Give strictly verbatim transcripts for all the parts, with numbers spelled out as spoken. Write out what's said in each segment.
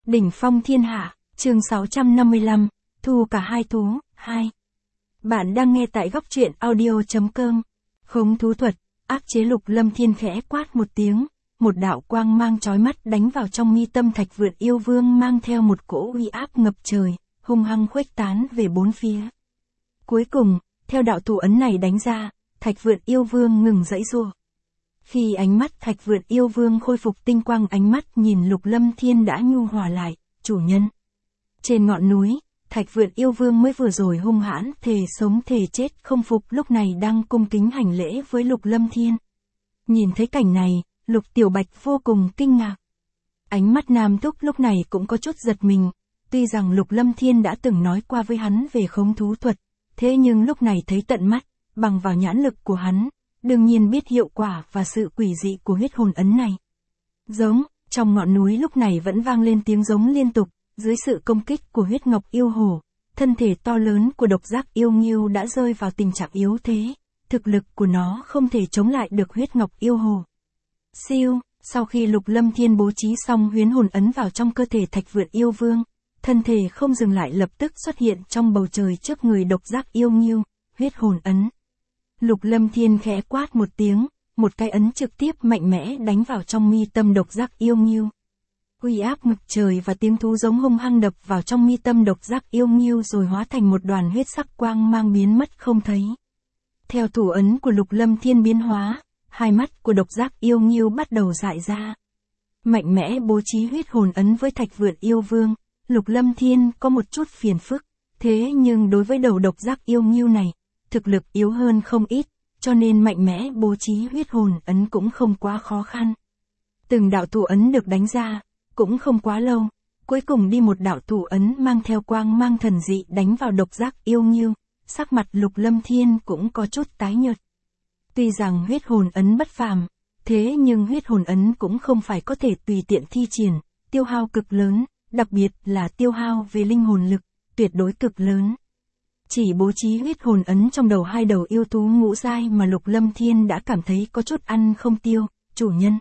Đỉnh phong thiên hạ, chương sáu trăm năm mươi lăm, thu cả hai thú, hai. Bạn đang nghe tại góc truyện audio.com. Khống thú thuật, áp chế Lục Lâm Thiên khẽ quát một tiếng, một đạo quang mang chói mắt đánh vào trong mi tâm Thạch Vượn Yêu Vương mang theo một cỗ uy áp ngập trời, hung hăng khuếch tán về bốn phía. Cuối cùng, theo đạo thủ ấn này đánh ra, Thạch Vượn Yêu Vương ngừng giãy giụa. Khi ánh mắt Thạch Vượn Yêu Vương khôi phục tinh quang, ánh mắt nhìn Lục Lâm Thiên đã nhu hòa lại, chủ nhân. Trên ngọn núi, Thạch Vượn Yêu Vương mới vừa rồi hung hãn thề sống thề chết không phục lúc này đang cung kính hành lễ với Lục Lâm Thiên. Nhìn thấy cảnh này, Lục Tiểu Bạch vô cùng kinh ngạc. Ánh mắt Nam Túc lúc này cũng có chút giật mình, tuy rằng Lục Lâm Thiên đã từng nói qua với hắn về khống thú thuật, thế nhưng lúc này thấy tận mắt, bằng vào nhãn lực của hắn, đương nhiên biết hiệu quả và sự quỷ dị của huyết hồn ấn này. Giống, trong ngọn núi lúc này vẫn vang lên tiếng giống liên tục, dưới sự công kích của huyết ngọc yêu hổ, thân thể to lớn của độc giác yêu nghiêu đã rơi vào tình trạng yếu thế, thực lực của nó không thể chống lại được huyết ngọc yêu hổ. Siêu, sau khi Lục Lâm Thiên bố trí xong huyễn hồn ấn vào trong cơ thể Thạch Vượn Yêu Vương, thân thể không dừng lại lập tức xuất hiện trong bầu trời trước người độc giác yêu nghiêu, huyết hồn ấn. Lục Lâm Thiên khẽ quát một tiếng, một cái ấn trực tiếp mạnh mẽ đánh vào trong mi tâm độc giác yêu nghiêu. Uy áp ngập trời và tiếng thú giống hung hăng đập vào trong mi tâm độc giác yêu nghiêu rồi hóa thành một đoàn huyết sắc quang mang biến mất không thấy. Theo thủ ấn của Lục Lâm Thiên biến hóa, hai mắt của độc giác yêu nghiêu bắt đầu dại ra. Mạnh mẽ bố trí huyết hồn ấn với Thạch Vượn Yêu Vương, Lục Lâm Thiên có một chút phiền phức, thế nhưng đối với đầu độc giác yêu nghiêu này, thực lực yếu hơn không ít, cho nên mạnh mẽ bố trí huyết hồn ấn cũng không quá khó khăn. Từng đạo thủ ấn được đánh ra, cũng không quá lâu, cuối cùng đi một đạo thủ ấn mang theo quang mang thần dị đánh vào độc giác yêu nghiêu, sắc mặt Lục Lâm Thiên cũng có chút tái nhợt. Tuy rằng huyết hồn ấn bất phàm, thế nhưng huyết hồn ấn cũng không phải có thể tùy tiện thi triển, tiêu hao cực lớn, đặc biệt là tiêu hao về linh hồn lực, tuyệt đối cực lớn. Chỉ bố trí huyết hồn ấn trong đầu hai đầu yêu thú ngũ giai mà Lục Lâm Thiên đã cảm thấy có chút ăn không tiêu, chủ nhân.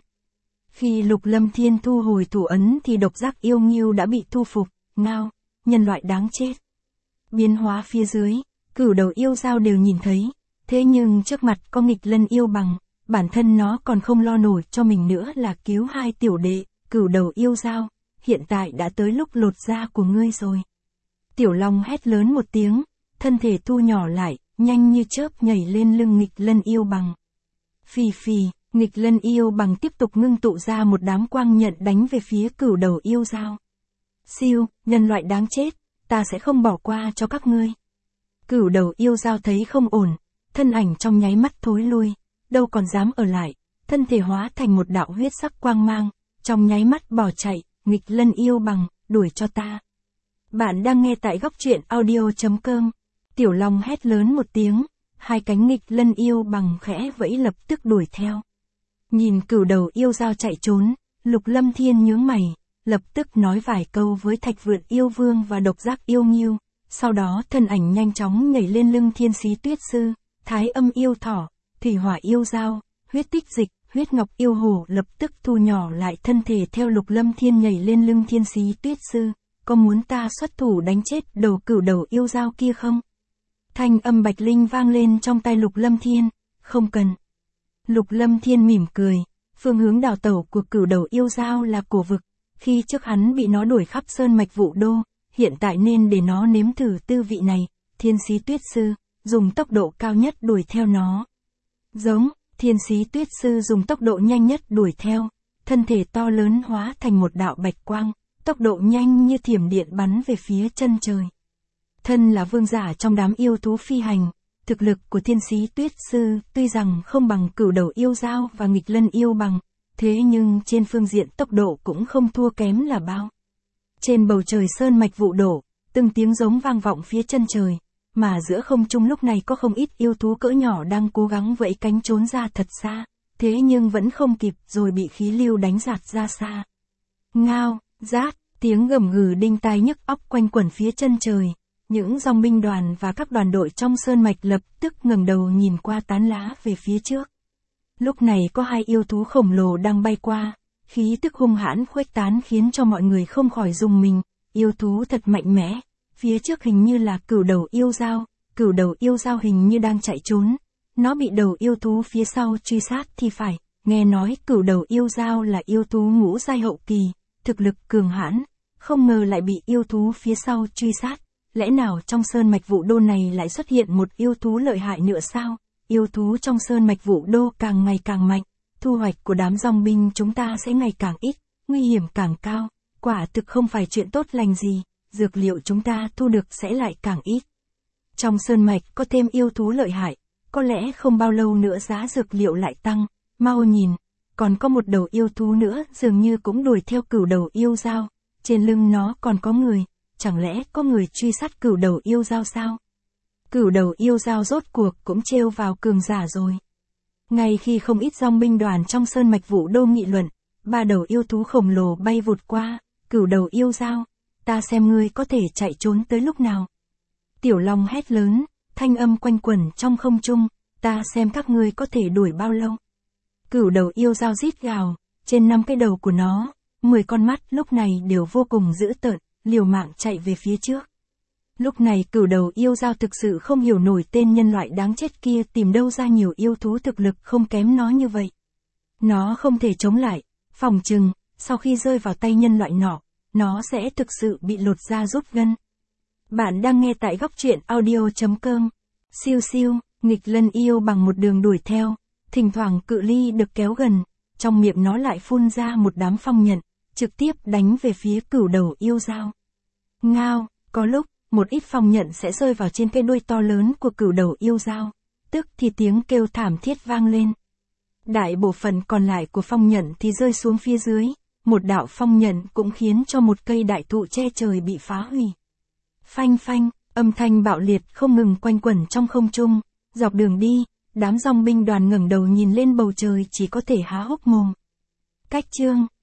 Khi Lục Lâm Thiên thu hồi thủ ấn thì độc giác yêu nghiêu đã bị thu phục, ngao, nhân loại đáng chết. Biến hóa phía dưới, cửu đầu yêu dao đều nhìn thấy, thế nhưng trước mặt có nghịch lân yêu bằng, bản thân nó còn không lo nổi cho mình nữa là cứu hai tiểu đệ, cửu đầu yêu dao, hiện tại đã tới lúc lột da của ngươi rồi. Tiểu Long hét lớn một tiếng, thân thể thu nhỏ lại, nhanh như chớp nhảy lên lưng nghịch lân yêu bằng. Phì phì, nghịch lân yêu bằng tiếp tục ngưng tụ ra một đám quang nhận đánh về phía cửu đầu yêu dao. Siêu, nhân loại đáng chết, ta sẽ không bỏ qua cho các ngươi. Cửu đầu yêu dao thấy không ổn, thân ảnh trong nháy mắt thối lui, đâu còn dám ở lại, thân thể hóa thành một đạo huyết sắc quang mang, trong nháy mắt bỏ chạy, nghịch lân yêu bằng, đuổi cho ta. Bạn đang nghe tại góc truyện audio.com. Tiểu Long hét lớn một tiếng, hai cánh nghịch lân yêu bằng khẽ vẫy lập tức đuổi theo. Nhìn cửu đầu yêu dao chạy trốn, Lục Lâm Thiên nhướng mày, lập tức nói vài câu với Thạch Vượn Yêu Vương và độc giác yêu nghiêu, sau đó thân ảnh nhanh chóng nhảy lên lưng Thiên Xí Tuyết Sư, Thái Âm yêu thỏ, Thủy Hỏa yêu dao, huyết tích dịch, huyết ngọc yêu hổ lập tức thu nhỏ lại thân thể theo Lục Lâm Thiên nhảy lên lưng Thiên Xí Tuyết Sư, có muốn ta xuất thủ đánh chết đầu cửu đầu yêu dao kia không? Thanh âm bạch linh vang lên trong tai Lục Lâm Thiên, không cần. Lục Lâm Thiên mỉm cười, phương hướng đào tẩu của cửu đầu yêu dao là cổ vực, khi trước hắn bị nó đuổi khắp sơn mạch Vũ Đô, hiện tại nên để nó nếm thử tư vị này, Thiên Xí Tuyết Sư, dùng tốc độ cao nhất đuổi theo nó. Giống, Thiên Xí Tuyết Sư dùng tốc độ nhanh nhất đuổi theo, thân thể to lớn hóa thành một đạo bạch quang, tốc độ nhanh như thiểm điện bắn về phía chân trời. Thân là vương giả trong đám yêu thú phi hành, thực lực của Thiên Xí Tuyết Sư tuy rằng không bằng cửu đầu yêu dao và nghịch lân yêu bằng, thế nhưng trên phương diện tốc độ cũng không thua kém là bao. Trên bầu trời sơn mạch Vũ Đổ, từng tiếng giống vang vọng phía chân trời, mà giữa không trung lúc này có không ít yêu thú cỡ nhỏ đang cố gắng vẫy cánh trốn ra thật xa, thế nhưng vẫn không kịp rồi bị khí lưu đánh giạt ra xa. Ngao, rát, tiếng gầm gừ đinh tai nhức óc quanh quẩn phía chân trời. Những dòng binh đoàn và các đoàn đội trong sơn mạch lập tức ngẩng đầu nhìn qua tán lá về phía trước. Lúc này có hai yêu thú khổng lồ đang bay qua, khí tức hung hãn khuếch tán khiến cho mọi người không khỏi rùng mình, yêu thú thật mạnh mẽ, phía trước hình như là cửu đầu yêu dao, cửu đầu yêu dao hình như đang chạy trốn, nó bị đầu yêu thú phía sau truy sát thì phải, nghe nói cửu đầu yêu dao là yêu thú ngũ giai hậu kỳ, thực lực cường hãn, không ngờ lại bị yêu thú phía sau truy sát, lẽ nào trong sơn mạch Vũ Đô này lại xuất hiện một yêu thú lợi hại nữa sao? Yêu thú trong sơn mạch Vũ Đô càng ngày càng mạnh, thu hoạch của đám dòng binh chúng ta sẽ ngày càng ít, nguy hiểm càng cao, quả thực không phải chuyện tốt lành gì, dược liệu chúng ta thu được sẽ lại càng ít. Trong sơn mạch có thêm yêu thú lợi hại, có lẽ không bao lâu nữa giá dược liệu lại tăng, mau nhìn, còn có một đầu yêu thú nữa dường như cũng đuổi theo cửu đầu yêu dao, trên lưng nó còn có người, chẳng lẽ có người truy sát cửu đầu yêu dao sao? Cửu đầu yêu dao rốt cuộc cũng trêu vào cường giả rồi. Ngay khi không ít dòng binh đoàn trong sơn mạch Vũ Đô nghị luận, ba đầu yêu thú khổng lồ bay vụt qua, cửu đầu yêu dao, ta xem ngươi có thể chạy trốn tới lúc nào. Tiểu Long hét lớn, thanh âm quanh quẩn trong không trung, ta xem các ngươi có thể đuổi bao lâu. Cửu đầu yêu dao rít gào, trên năm cái đầu của nó, mười con mắt lúc này đều vô cùng dữ tợn, liều mạng chạy về phía trước. Lúc này cửu đầu yêu dao thực sự không hiểu nổi tên nhân loại đáng chết kia tìm đâu ra nhiều yêu thú thực lực không kém nó như vậy. Nó không thể chống lại, phòng chừng, sau khi rơi vào tay nhân loại nọ, nó sẽ thực sự bị lột da rút gân. Bạn đang nghe tại góc truyện audio chấm com. Siêu siêu, nghịch lân yêu bằng một đường đuổi theo, thỉnh thoảng cự ly được kéo gần, trong miệng nó lại phun ra một đám phong nhận, trực tiếp đánh về phía cửu đầu yêu dao. Ngao, có lúc, một ít phong nhận sẽ rơi vào trên cái đuôi to lớn của cửu đầu yêu dao, tức thì tiếng kêu thảm thiết vang lên. Đại bộ phận còn lại của phong nhận thì rơi xuống phía dưới, một đạo phong nhận cũng khiến cho một cây đại thụ che trời bị phá hủy. Phanh phanh, âm thanh bạo liệt không ngừng quanh quẩn trong không trung, dọc đường đi, đám dòng binh đoàn ngẩng đầu nhìn lên bầu trời chỉ có thể há hốc mồm. Cách chương